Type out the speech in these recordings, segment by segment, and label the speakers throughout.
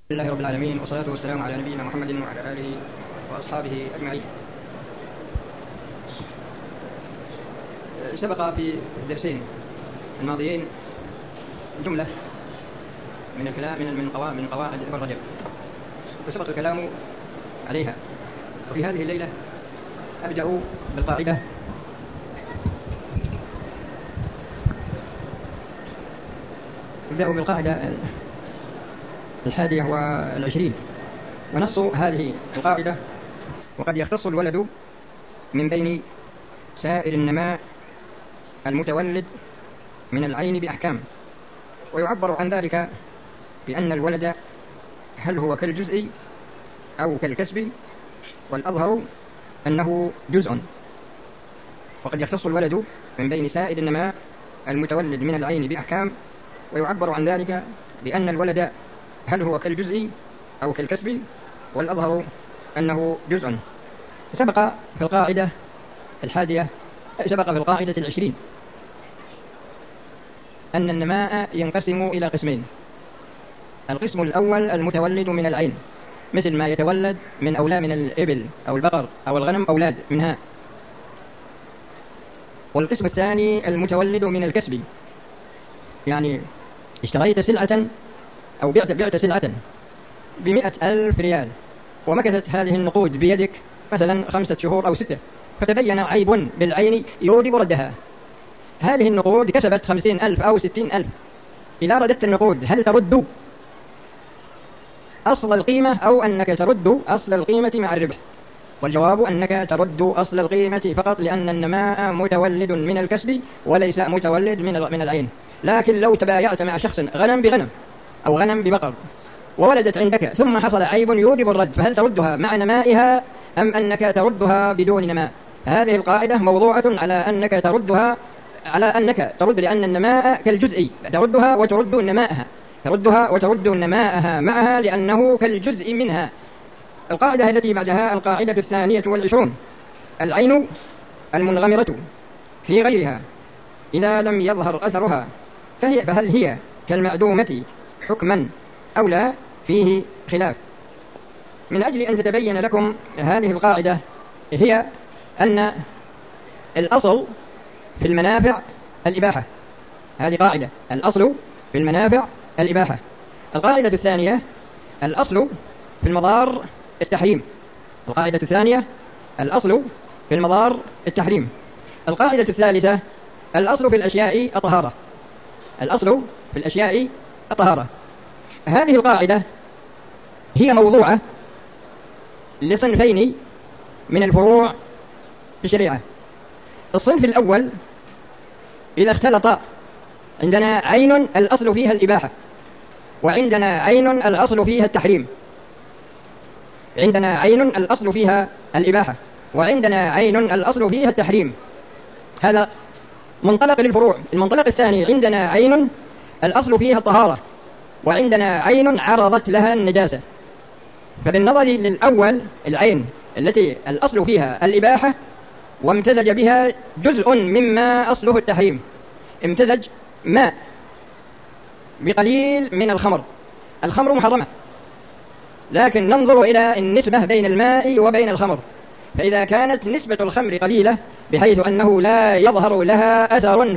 Speaker 1: لله رب العالمين، والصلاة والسلام على نبينا محمد وعلى آله وأصحابه أجمعين. سبق في الدرسين الماضيين جملة من الكلام من قواعد ابن رجب، وسبق الكلام عليها. وفي هذه الليلة أبدأ بالقاعدة الحادية والعشرين. ونص هذه القاعدة: وقد يختص الولد من بين سائر النماء المتولد من العين بأحكام، ويعبر عن ذلك بأن الولد هل هو كالجزء أو كالكسب، والأظهر أنه جزء. وقد يختص الولد من بين سائر النماء المتولد من العين بأحكام، ويعبر عن ذلك بأن الولد هل هو كالجزء أو كالكسب، والأظهر أنه جزء. سبق في القاعدة العشرين أن النماء ينقسم إلى قسمين: القسم الأول المتولد من العين، مثل ما يتولد من الإبل أو البقر أو الغنم أولاد منها. والقسم الثاني المتولد من الكسب، يعني اشتريت سلعة أو بعت سلعة ب100,000 ريال، ومكثت هذه النقود بيدك مثلا 5 شهور أو 6، فتبين عيب بالعين يوجب ردها. هذه النقود كسبت 50,000 أو 60,000. إذا رددت النقود هل ترد أصل القيمة أو أنك ترد أصل القيمة مع الربح؟ والجواب أنك ترد أصل القيمة فقط، لأن النماء متولد من الكسب وليس متولد من العين. لكن لو تبايعت مع شخص غنم بغنم أو غنم ببقر وولدت عندك ثم حصل عيب يوجب الرد، فهل تردها مع نمائها أم أنك تردها بدون نماء؟ هذه القاعدة موضوعة على أنك ترد لأن النماء كالجزء، تردها وترد نماءها معها لأنه كالجزء منها. القاعدة التي بعدها القاعدة 22: العين المنغمرة في غيرها إذا لم يظهر أثرها فهل هي كالمعدومة حكما أو لا؟ فيه خلاف. من أجل أن تتبين لكم هذه القاعدة هي أن الأصل في المنافع الإباحة. هذه قاعدة: الأصل في المنافع الإباحة. القاعدة الثانية: الأصل في المضار التحريم. القاعدة الثانية: الأصل في المضار التحريم. القاعدة الثالثة: الأصل في الأشياء الطهارة. الأصل في الأشياء الطهارة. هذه القاعدة هي موضوعة لصنفين من الفروع في الشريعة. الصنف الأول: إذا اختلط عندنا عين الأصل فيها الإباحة، وعندنا عين الأصل فيها التحريم. عندنا عين الأصل فيها الإباحة وعندنا عين الأصل فيها التحريم. هذا منطلق للفروع. المنطلق الثاني: عندنا عين الأصل فيها الطهارة وعندنا عين عرضت لها النجاسة. فبالنظر للأول، العين التي الأصل فيها الإباحة وامتزج بها جزء مما أصله التحريم، امتزج ماء بقليل من الخمر محرمة، لكن ننظر إلى النسبة بين الماء وبين الخمر. فإذا كانت نسبة الخمر قليلة بحيث أنه لا يظهر لها أثر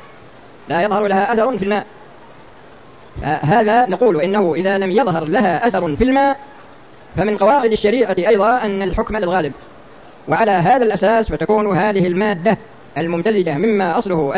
Speaker 1: في الماء، هذا نقول إنه إذا لم يظهر لها أثر في الماء فمن قواعد الشريعة أيضا أن الحكم للغالب. وعلى هذا الأساس فتكون هذه المادة الممتزجة مما أصله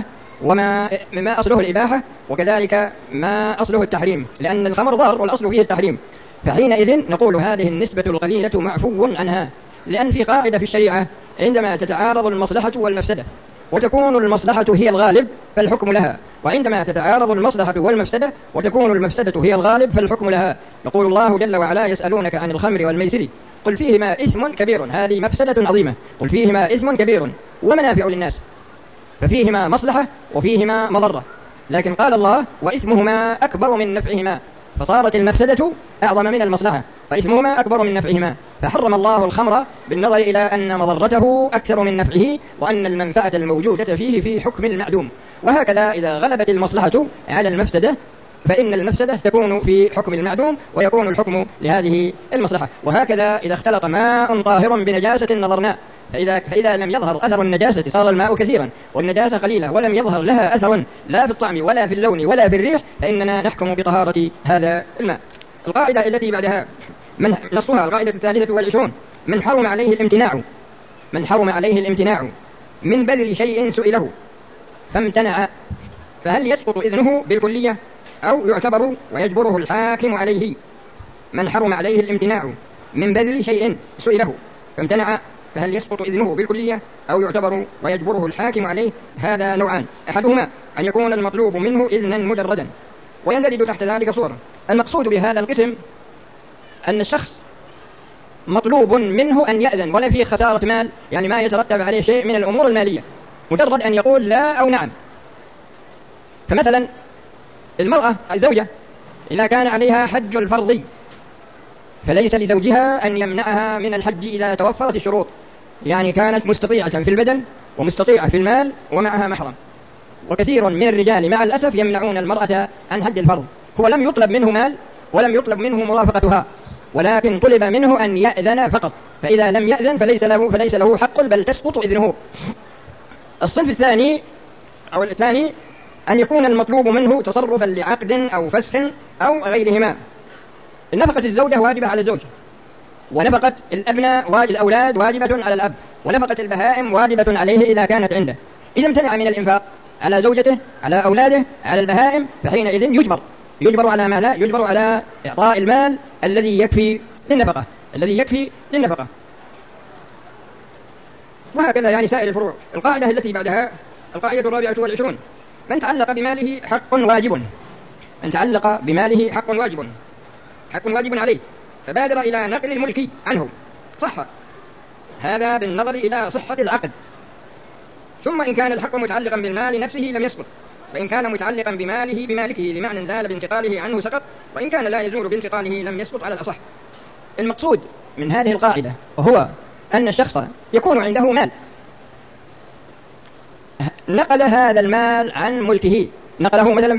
Speaker 1: الإباحة وكذلك ما أصله التحريم، لأن الخمر ضار والأصل فيه التحريم. فحينئذ نقول هذه النسبة القليلة معفو عنها، لأن في قاعدة في الشريعة: عندما تتعارض المصلحة والمفسدة وتكون المصلحة هي الغالب فالحكم لها، وعندما تتعارض المصلحة والمفسدة وتكون المفسدة هي الغالب فالحكم لها. يقول الله جل وعلا: يسألونك عن الخمر والميسر قل فيهما إثم كبير. هذه مفسدة عظيمة. قل فيهما إثم كبير ومنافع للناس، ففيهما مصلحة وفيهما مضرة. لكن قال الله: وإثمهما أكبر من نفعهما، فصارت المفسدة أعظم من المصلحة وإثمهما أكبر من نفعهما. فحرم الله الخمر بالنظر إلى أن مضرته أكثر من نفعه، وأن المنفعة الموجودة فيه في حكم المعدوم. وهكذا إذا غلبت المصلحة على المفسدة فإن المفسدة تكون في حكم المعدوم ويكون الحكم لهذه المصلحة. وهكذا إذا اختلط ماء طاهر بنجاسة نظرنا، فإذا لم يظهر أثر النجاسة صار الماء كثيرا والنجاسة قليلة ولم يظهر لها أثر لا في الطعم ولا في اللون ولا في الريح، فإننا نحكم بطهارة هذا الماء. القاعدة التي بعدها من نصها القاعدة 23: من حرم عليه الامتناع من بذل شيء سئله فامتنع، فهل يسقط إذنه بالكلية أو يعتبر ويجبره الحاكم عليه؟ من حرم عليه الامتناع من بذل شيء سئله فامتنع، فهل يسقط إذنه بالكلية أو يعتبر ويجبره الحاكم عليه؟ هذا نوعان: أحدهما أن يكون المطلوب منه إذنا مجردا، ويندرج تحت ذلك صور. المقصود بهذا القسم أن الشخص مطلوب منه أن يأذن ولا فيه خسارة مال، يعني ما يترتب عليه شيء من الأمور المالية، مجرد أن يقول لا أو نعم. فمثلا المرأة الزوجة إذا كان عليها حج الفرض فليس لزوجها أن يمنعها من الحج إذا توفرت الشروط، يعني كانت مستطيعة في البدن ومستطيعة في المال ومعها محرم. وكثير من الرجال مع الأسف يمنعون المرأة عن حج الفرض، هو لم يطلب منه مال ولم يطلب منه مرافقتها، ولكن طلب منه أن يأذن فقط، فإذا لم يأذن فليس له حق بل تسقط إذنه. الصنف الثاني أو الثاني أن يكون المطلوب منه تصرفا لعقد أو فسخ أو غيرهما. نفقة الزوجة واجبة على الزوج، ونفقة الأولاد واجبة على الأب، ونفقة البهائم واجبة عليه إذا كانت عنده. إذا امتنع من الإنفاق على زوجته على أولاده على البهائم فحينئذ يجبر على ماذا؟ يجبر على إعطاء المال الذي يكفي للنفقة. وهكذا يعني سائر الفروع. القاعدة التي بعدها القاعدة 24: من تعلق بماله حق واجب عليه فبادر إلى نقل الملك عنه صح، هذا بالنظر إلى صحة العقد. ثم إن كان الحق متعلقا بالمال نفسه لم يسقط، وإن كان متعلقا بمالكه لمعنى زال بانتقاله عنه سقط، وإن كان لا يزول بانتقاله لم يسقط على الأصح. المقصود من هذه القاعدة هو أن الشخص يكون عنده مال، نقل هذا المال عن ملكه، نقله مثلا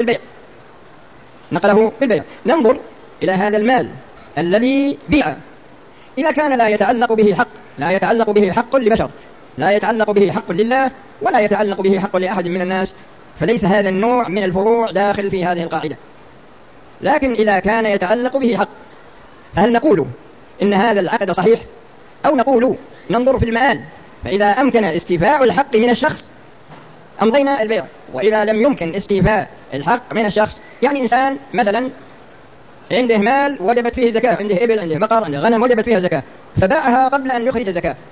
Speaker 1: بالبيع، ننظر إلى هذا المال الذي بيع، إذا كان لا يتعلق به حق لبشر، لا يتعلق به حق لله ولا يتعلق به حق لأحد من الناس، فليس هذا النوع من الفروع داخل في هذه القاعدة. لكن إذا كان يتعلق به حق، هل نقول إن هذا العقد صحيح أو نقول ننظر في المآل، فإذا أمكن استيفاء الحق من الشخص أمضينا البيع، وإذا لم يمكن استيفاء الحق من الشخص، يعني إنسان مثلا عنده مال وجبت فيه زكاة، عنده إبل عنده بقر عنده غنم وجبت فيها زكاة فباعها قبل أن يخرج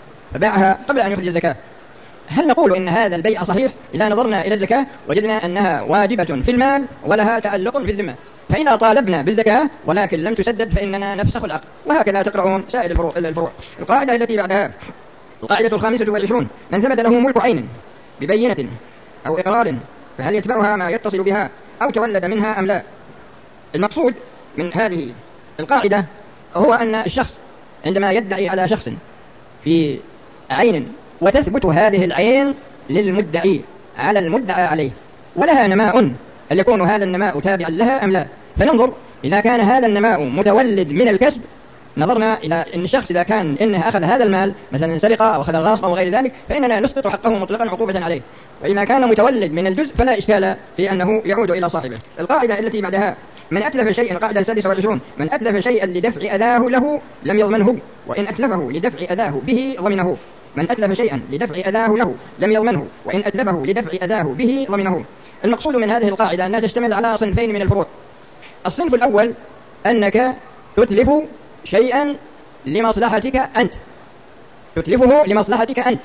Speaker 1: الزكاة، هل نقول إن هذا البيع صحيح؟ إذا نظرنا إلى الزكاة وجدنا أنها واجبة في المال ولها تعلق في الذمة، فإذا طالبنا بالزكاة ولكن لم تسدد فإننا نفسخ العقد. وهكذا تقرؤون سائر الفروع. القاعدة التي بعدها القاعدة 25: من ثبت له ملك عين ببينة أو إقرار فهل يتبعها ما يتصل بها أو تولد منها أم لا؟ المقصود من هذه القاعدة هو أن الشخص عندما يدعي على شخص في عين وتثبت هذه العين للمدعي على المدعى عليه ولها نماء، هل يكون هذا النماء تابعا لها أم لا؟ فننظر إذا كان هذا النماء متولد من الكسب، نظرنا إلى أن الشخص إذا كان إنه أخذ هذا المال مثلا سرقة أو أخذ غاصب أو غير ذلك فإننا نسقط حقه مطلقا عقوبة عليه، وإذا كان متولد من الجزء فلا إشكال في أنه يعود إلى صاحبه. القاعدة التي بعدها من أتلف شيئا، القاعدة 26: من أتلف شيئا لدفع أذاه له لم يضمنه، وإن أتلفه لدفع أذاه به ضمنه. من أتلف شيئا لدفع أذاه له لم يضمنه، وإن أتلفه لدفع أذاه به ضمنه. المقصود من هذه القاعدة أنها تشتمل على صنفين من الفروع. الصنف الأول أنك تتلف شيئا لمصلحتك أنت، تتلفه لمصلحتك أنت،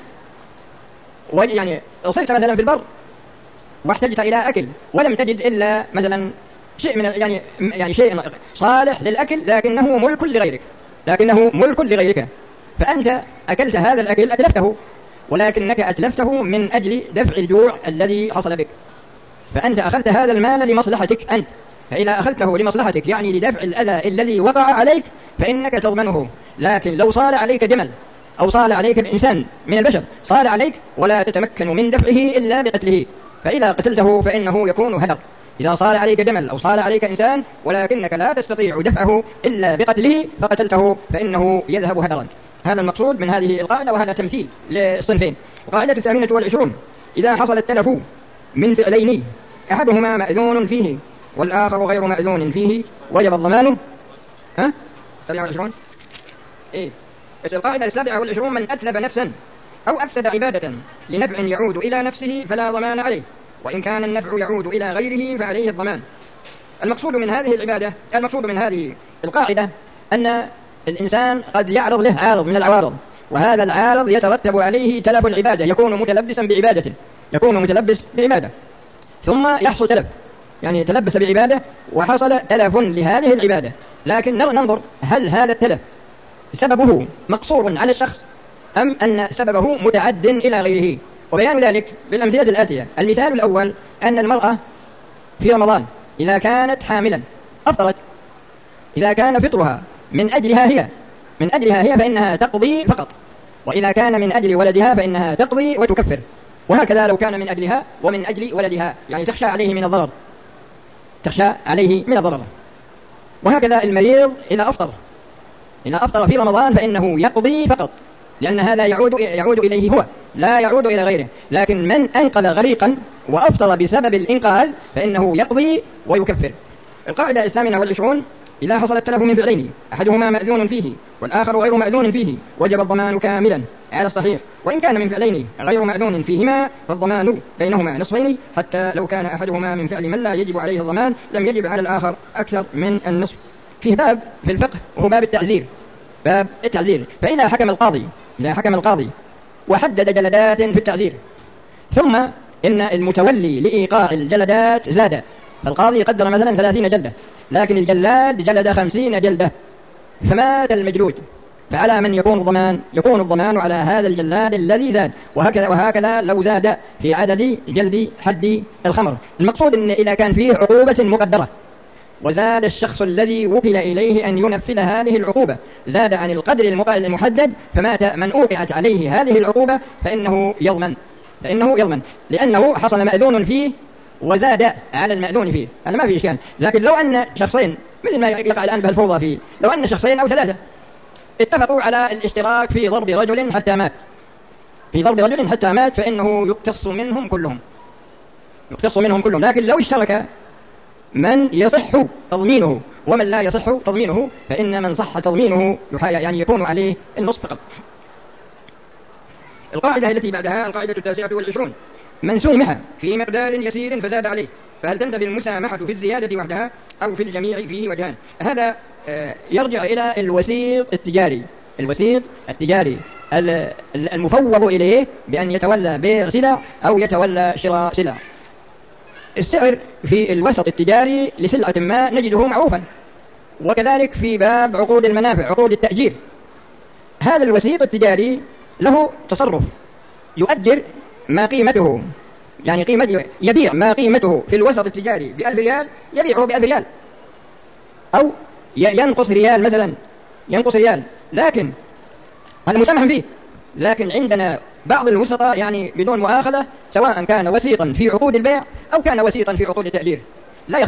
Speaker 1: يعني صرت مثلا في البر واحتجت إلى أكل ولم تجد إلا مثلا شيء من يعني شيء صالح للأكل لكنه ملك لغيرك، فأنت أكلت هذا الأكل أتلفته، ولكنك أتلفته من أجل دفع الجوع الذي حصل بك، فأنت أخذت هذا المال لمصلحتك أنت، فإذا أخذته لمصلحتك يعني لدفع الأذى الذي وقع عليك فإنك تضمنه. لكن لو صال عليك جمل أو صال عليك إنسان من البشر صال عليك ولا تتمكن من دفعه إلا بقتله، فإذا قتلته فإنه يكون هدر، إذا صال عليك جمل أو صال عليك إنسان ولكنك لا تستطيع دفعه إلا بقتله فقتلته فإنه يذهب هدرا. هذا المقصود من هذه القاعدة، وهذا تمثيل للصنفين. القاعدة 28: إذا حصل التلف من فعلين أحدهما مأذون فيه والآخر غير مأذون فيه وجب الضمان. 27 إيه؟ القاعدة 27: من أتلف نفسا أو أفسد عبادة لنفع يعود إلى نفسه فلا ضمان عليه، وإن كان النفع يعود إلى غيره فعليه الضمان. المقصود من هذه القاعدة أن الإنسان قد يعرض له عارض من العوارض، وهذا العارض يترتب عليه تلف العبادة، يكون متلبس بعبادة ثم يحصل تلف، يعني تلبس بعبادة وحصل تلف لهذه العبادة، لكن ننظر هل هذا التلف سببه مقصور على الشخص أم أن سببه متعد إلى غيره. وبيان ذلك بالأمثلة الآتية: المثال الأول أن المرأة في رمضان إذا كانت حاملا أفطرت، إذا كان فطرها من أجلها هي فإنها تقضي فقط، وإذا كان من أجل ولدها فإنها تقضي وتكفر، وهكذا لو كان من أجلها ومن أجل ولدها، يعني تخشى عليه من الضرر. وهكذا المريض إذا أفطر في رمضان فإنه يقضي فقط، لأن هذا يعود إليه هو، لا يعود إلى غيره. لكن من أنقذ غريقا وأفطر بسبب الإنقاذ فإنه يقضي ويكفر. القاعدة 28: إذا حصل التلف من فعلين أحدهما مأذون فيه والآخر غير مأذون فيه وجب الضمان كاملا على الصحيح، وإن كان من فعلين غير مأذون فيهما فالضمان بينهما نصفين، حتى لو كان أحدهما من فعل من لا يجب عليه الضمان لم يجب على الآخر أكثر من النصف. فيه باب في الفقه وهو باب التعزير. فإذا حكم القاضي وحدد جلدات في التعزير، ثم إن المتولي لإيقاع الجلدات زاد، فالقاضي قدر مثلا 30 جلدة، لكن الجلاد جلد 50 جلدة، فمات المجلود، فعلى من يكون الضمان على هذا الجلاد الذي زاد، وهكذا لو زاد في عدد جلد حد الخمر. المقصود إن إذا كان فيه عقوبة مقدرة وزاد الشخص الذي وكل إليه أن ينفذ هذه العقوبة زاد عن القدر المحدد، فمات من أوقعت عليه هذه العقوبة فإنه يضمن لأنه حصل مأذون فيه وزاد على المأذون فيه، هذا ما في إشكال. لكن لو أن شخصين، مثل ما يقع الآن بالفوضى فيه، لو أن شخصين أو 3 اتفقوا على الاشتراك في ضرب رجل حتى مات فإنه يقتص منهم كلهم، لكن لو اشترك من يصح تضمينه ومن لا يصح تضمينه فإن من صح تضمينه يعني يكون عليه النصف فقط. القاعدة التي بعدها القاعدة 29: من سمح في مقدار يسير فزاد عليه فهل تنتفي المسامحة في الزيادة وحدها أو في الجميع؟ فيه وجهان. هذا يرجع إلى الوسيط التجاري المفوض إليه بأن يتولى بيع سلع أو يتولى شراء سلع. السعر في الوسط التجاري لسلعة ما نجده معروفا، وكذلك في باب عقود المنافع، عقود التأجير. هذا الوسيط التجاري له تصرف، يؤجر ما قيمته، يعني يبيع ما قيمته في الوسط التجاري ب1000 ريال يبيعه ب1000 ريال، أو ينقص ريال مثلا، لكن هذا مسامح فيه. لكن عندنا بعض الوسطاء يعني بدون مؤاخذة، سواء كان وسيطا في عقود البيع أو كان وسيطا في عقود التأجير، لا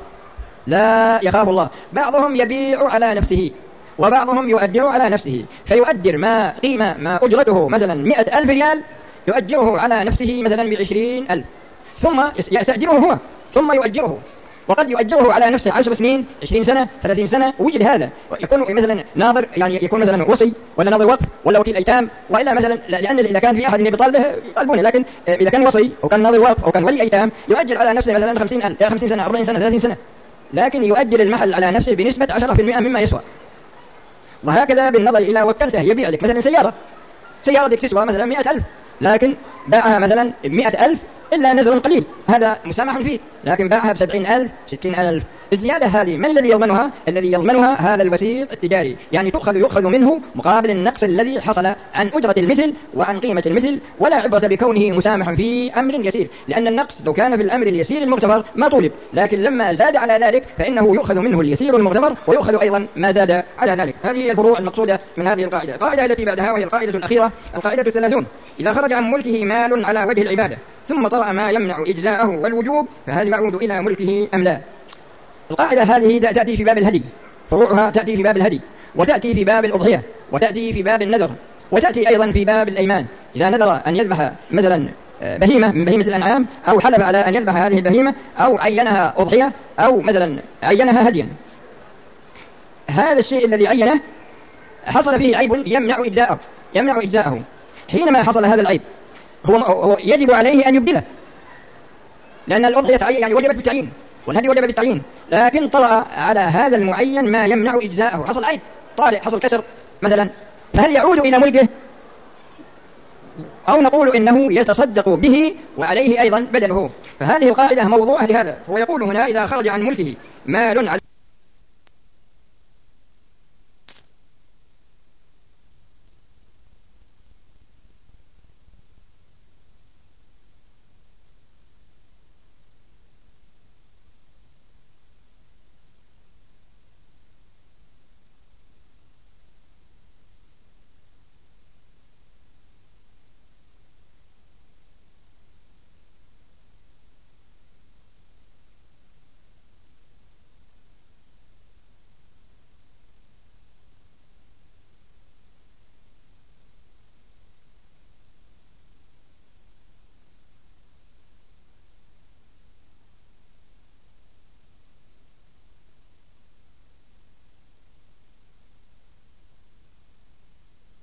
Speaker 1: يخاف الله. بعضهم يبيع على نفسه وبعضهم يؤجر على نفسه، فيؤجر ما أجرته مثلا 100,000 ريال يؤجره على نفسه مثلا ب20,000، ثم يستأجره هو ثم يؤجره، وقد يؤجره على نفسه 10 سنين 20 سنة 30 سنة. وجد هذا يكون مثلا ناظر، يعني يكون مثلا وصي ولا ناظر وقف ولا وكيل أيتام، وإلا مثلا لأن إذا كان في أحد يطالبونه، لكن إذا كان وصي أو كان ناظر وقف أو كان ولي أيتام يؤجر على نفسه مثلا 50 سنة 40 سنة 30 سنة، لكن يؤجر المحل على نفسه بنسبة 10% مما يسوى. وهكذا بالنظر إلى وكلته، يبيع لك مثلا سيارة تسوى مثلا 100,000، لكن باعها مثلا 100,000 إلا نزل قليل، هذا مسامح فيه، لكن باعها ب70,000 60,000. الزيادة هذه من الذي يضمنها؟ الذي يضمنها هذا الوسيط التجاري، يعني يؤخذ منه مقابل النقص الذي حصل عن أجرة المثل وعن قيمة المثل، ولا عبرة بكونه مسامحا في أمر يسير، لأن النقص لو كان في الأمر اليسير المغتفر ما طولب، لكن لما زاد على ذلك فإنه يؤخذ منه اليسير المغتفر ويؤخذ أيضا ما زاد على ذلك. هذه الفروع المقصودة من هذه القاعدة. القاعدة التي بعدها وهي القاعدة الأخيرة القاعدة 30: إذا خرج عن ملكه مال على وجه العبادة ثم طرأ ما يمنع إجزاءه والوجوب، فهل يعود إلى ملكه أم لا؟ القاعدة هذه تأتي في باب الهدي، فروعها تأتي في باب الهدي، وتأتي في باب الأضحية، وتأتي في باب النذر، وتأتي أيضا في باب الأيمان. إذا نذر أن يذبح مثلا بهيمة من بهيمة الأنعام، أو حلف على أن يذبح هذه البهيمة، أو عينها أضحية، أو مثلا عينها هديا، هذا الشيء الذي عينه حصل فيه عيب يمنع إجزاءه. حينما حصل هذا العيب هو يجب عليه أن يبدله، لأن الأضحية يعني وجبت بالتعيين، والهدي وجب بالتعيين، لكن طرأ على هذا المعين ما يمنع إجزاءه، حصل عيب طارئ، حصل كسر مثلا، فهل يعود إلى ملكه أو نقول إنه يتصدق به وعليه أيضا بدله؟ فهذه القاعدة موضوعة لهذا. هو يقول هنا إذا خرج عن ملكه مال على